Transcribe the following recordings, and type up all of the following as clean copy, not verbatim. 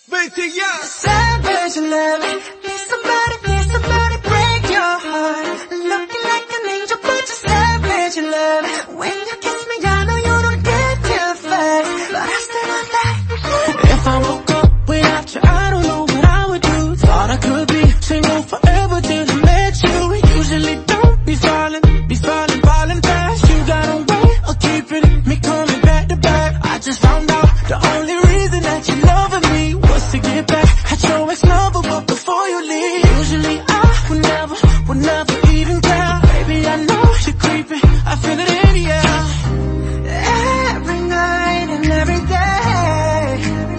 BTS. Savage love. Need somebody break your heart. Looking like an angel, but you're savage love. When you kiss me, I know you don't get too fast, but I still want that. If I woke up without you, I don't know what I would do. Thought I could be single forever till I met you. Usually don't be falling fast. You got a way of keeping me coming back to back. I just found out the only reason that you loving me was to get back at your ex-lover, but before you leave, usually I would never even care. Baby, I know you're creeping, I feel it in the air. Every night and every day,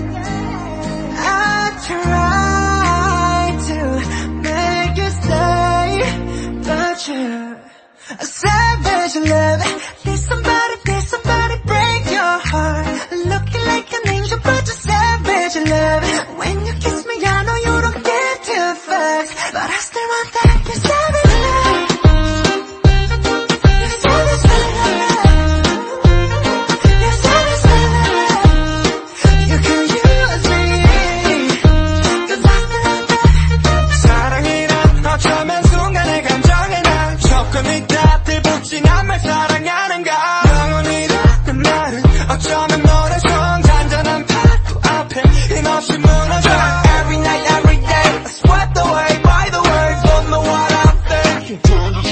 I try to make you stay, but you're a savage love. Need somebody break your heart. Looking like an angel, but you're savage love. When you kiss me, I know you don't get too fast, but I still want that. You're savage love. You're savage love. You're savage love. You can use me, 'cause I still want that. 사랑이란 어쩌면 순간의 감정에 난 조금 있다 들붙진 않말 사랑하는가. 영원이라는 말은 어쩌면 노래성 잔잔한 파도 앞에 힘없이 무너져. Every night, every day, swept away by the words. Don't know what I'm thinking.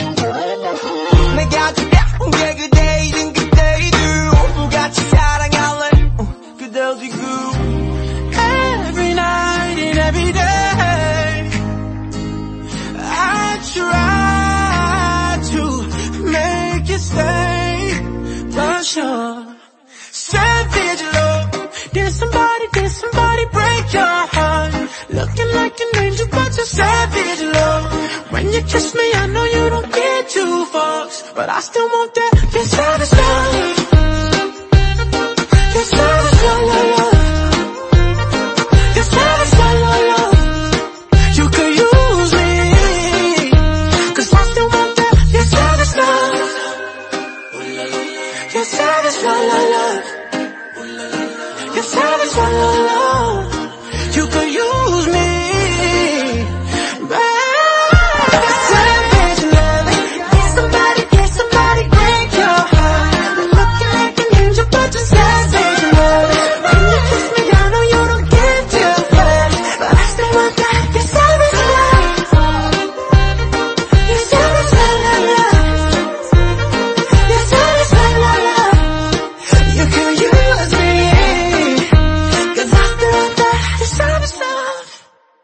내가 두려운 게 그대이든 그대이든 모두같이 사랑할래. 그대를 지고. Every night and every day, I try to make you stay, but you're savage love. Did somebody break your heart? Looking like an angel, but you're savage love. When you kiss me, I know you don't get two fucks, but I still want that. You're savage love.